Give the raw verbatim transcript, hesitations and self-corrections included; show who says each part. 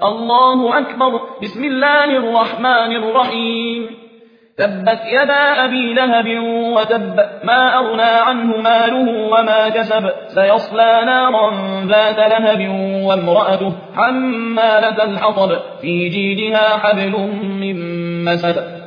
Speaker 1: الله أكبر. بسم الله الرحمن الرحيم. تبت يدا أبي لهب وتب، ما أغنى عنه ماله وما كسب، سيصلى نارا ذات لهب وامرأته حمالة الحطب، في جيدها حبل من مسد.